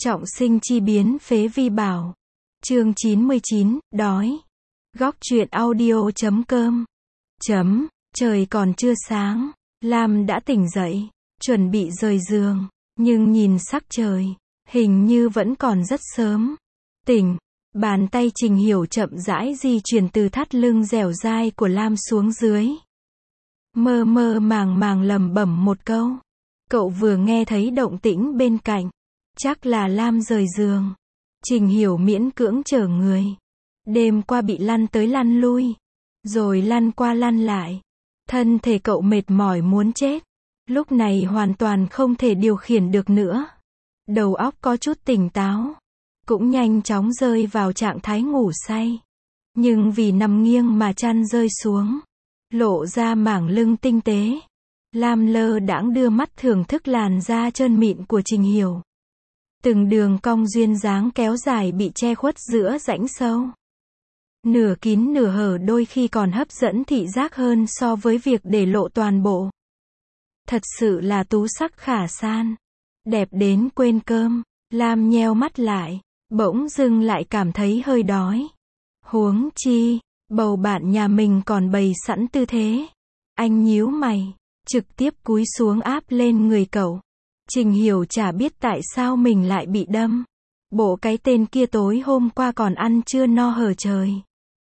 Trọng sinh chi biến phế vi bảo. Chương 99, đói. Góc truyện audio.com. Trời còn chưa sáng, Lam đã tỉnh dậy, chuẩn bị rời giường, nhưng nhìn sắc trời, hình như vẫn còn rất sớm. Tỉnh, bàn tay Trình Hiểu chậm rãi di chuyển từ thắt lưng dẻo dai của Lam xuống dưới. Mơ mơ màng màng lẩm bẩm một câu. Cậu vừa nghe thấy động tĩnh bên cạnh. Chắc là Lam rời giường. Trình Hiểu miễn cưỡng chở người. Đêm qua bị lăn tới lăn lui. Rồi lăn qua lăn lại. Thân thể cậu mệt mỏi muốn chết. Lúc này hoàn toàn không thể điều khiển được nữa. Đầu óc có chút tỉnh táo. Cũng nhanh chóng rơi vào trạng thái ngủ say. Nhưng vì nằm nghiêng mà chăn rơi xuống. Lộ ra mảng lưng tinh tế. Lam lơ đãng đưa mắt thưởng thức làn da trơn mịn của Trình Hiểu. Từng đường cong duyên dáng kéo dài bị che khuất giữa rãnh sâu. Nửa kín nửa hở đôi khi còn hấp dẫn thị giác hơn so với việc để lộ toàn bộ. Thật sự là tú sắc khả san. Đẹp đến quên cơm. Lam nheo mắt lại. Bỗng dưng lại cảm thấy hơi đói. Huống chi, bầu bạn nhà mình còn bày sẵn tư thế. Anh nhíu mày. Trực tiếp cúi xuống áp lên người cậu. Trình Hiểu chả biết tại sao mình lại bị đâm. Bộ cái tên kia tối hôm qua còn ăn chưa no hở trời.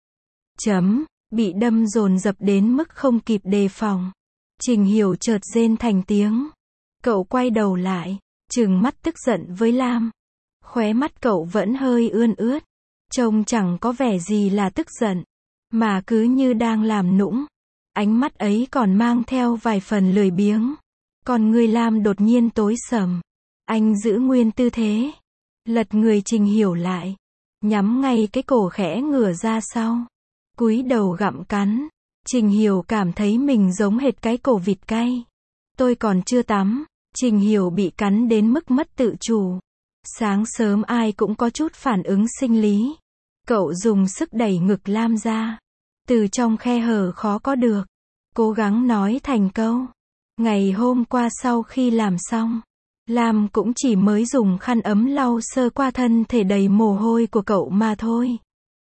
Bị đâm dồn dập đến mức không kịp đề phòng. Trình Hiểu chợt rên thành tiếng. Cậu quay đầu lại, trừng mắt tức giận với Lam. Khóe mắt cậu vẫn hơi ươn ướt. Trông chẳng có vẻ gì là tức giận, mà cứ như đang làm nũng. Ánh mắt ấy còn mang theo vài phần lười biếng. Còn người Lam đột nhiên tối sầm. Anh giữ nguyên tư thế. Lật người Trình Hiểu lại. Nhắm ngay cái cổ khẽ ngửa ra sau. Cúi đầu gặm cắn. Trình Hiểu cảm thấy mình giống hệt cái cổ vịt cay. Tôi còn chưa tắm. Trình Hiểu bị cắn đến mức mất tự chủ. Sáng sớm ai cũng có chút phản ứng sinh lý. Cậu dùng sức đẩy ngực Lam ra. Từ trong khe hở khó có được. Cố gắng nói thành câu. Ngày hôm qua sau khi làm xong, Lam cũng chỉ mới dùng khăn ấm lau sơ qua thân thể đầy mồ hôi của cậu mà thôi.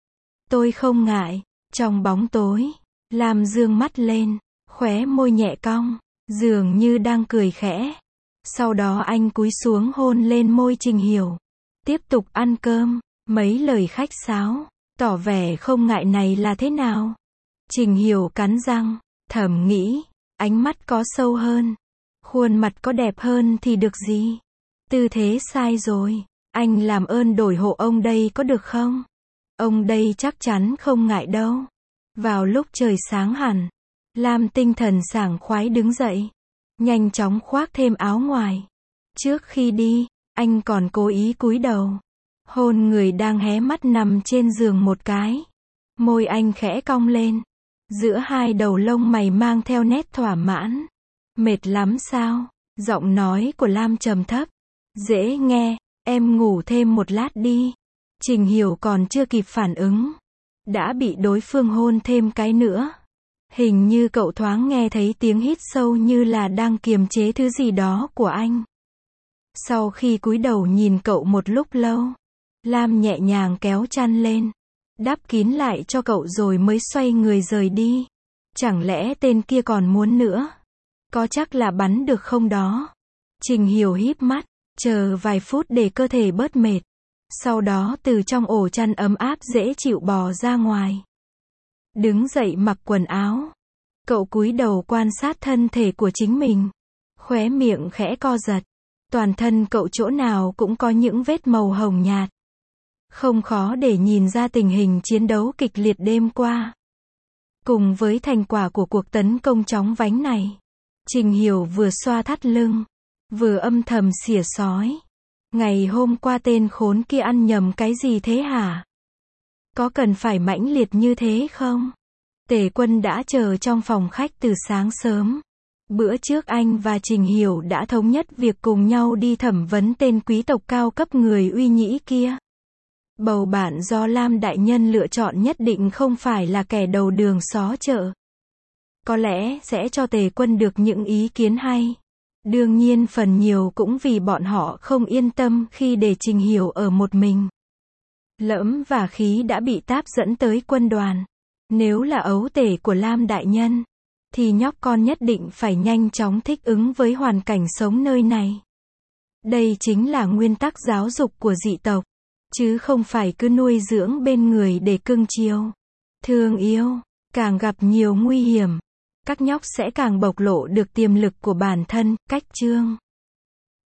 Tôi không ngại. Trong bóng tối, Lam dương mắt lên, khóe môi nhẹ cong, dường như đang cười khẽ. Sau đó anh cúi xuống hôn lên môi Trình Hiểu. Tiếp tục ăn cơm, mấy lời khách sáo, tỏ vẻ không ngại này là thế nào. Trình Hiểu cắn răng, thầm nghĩ, ánh mắt có sâu hơn, khuôn mặt có đẹp hơn thì được gì. Tư thế sai rồi, anh làm ơn đổi hộ ông đây có được không? Ông đây chắc chắn không ngại đâu. Vào lúc trời sáng hẳn, Lam tinh thần sảng khoái đứng dậy, nhanh chóng khoác thêm áo ngoài. Trước khi đi, anh còn cố ý cúi đầu, hôn người đang hé mắt nằm trên giường một cái. Môi anh khẽ cong lên, giữa hai đầu lông mày mang theo nét thỏa mãn. Mệt lắm sao? Giọng nói của Lam trầm thấp. Dễ nghe, em ngủ thêm một lát đi. Trình Hiểu còn chưa kịp phản ứng. Đã bị đối phương hôn thêm cái nữa. Hình như cậu thoáng nghe thấy tiếng hít sâu như là đang kiềm chế thứ gì đó của anh. Sau khi cúi đầu nhìn cậu một lúc lâu, Lam nhẹ nhàng kéo chăn lên, đắp kín lại cho cậu rồi mới xoay người rời đi. Chẳng lẽ tên kia còn muốn nữa? Có chắc là bắn được không đó? Trình Hiểu híp mắt, chờ vài phút để cơ thể bớt mệt. Sau đó từ trong ổ chăn ấm áp dễ chịu bò ra ngoài. Đứng dậy mặc quần áo. Cậu cúi đầu quan sát thân thể của chính mình. Khóe miệng khẽ co giật. Toàn thân cậu chỗ nào cũng có những vết màu hồng nhạt. Không khó để nhìn ra tình hình chiến đấu kịch liệt đêm qua. Cùng với thành quả của cuộc tấn công chóng vánh này, Trình Hiểu vừa xoa thắt lưng, vừa âm thầm xỉa xói. Ngày hôm qua tên khốn kia ăn nhầm cái gì thế hả? Có cần phải mãnh liệt như thế không? Tề Quân đã chờ trong phòng khách từ sáng sớm. Bữa trước anh và Trình Hiểu đã thống nhất việc cùng nhau đi thẩm vấn tên quý tộc cao cấp người uy nhĩ kia. Bầu bạn do Lam đại nhân lựa chọn nhất định không phải là kẻ đầu đường xó chợ. Có lẽ sẽ cho Tề Quân được những ý kiến hay. Đương nhiên phần nhiều cũng vì bọn họ không yên tâm khi để Trình Hiểu ở một mình. Lẫm và Khí đã bị Táp dẫn tới quân đoàn. Nếu là ấu tể của Lam đại nhân, thì nhóc con nhất định phải nhanh chóng thích ứng với hoàn cảnh sống nơi này. Đây chính là nguyên tắc giáo dục của dị tộc, chứ không phải cứ nuôi dưỡng bên người để cưng chiều, thương yêu. Càng gặp nhiều nguy hiểm, các nhóc sẽ càng bộc lộ được tiềm lực của bản thân. Cách chương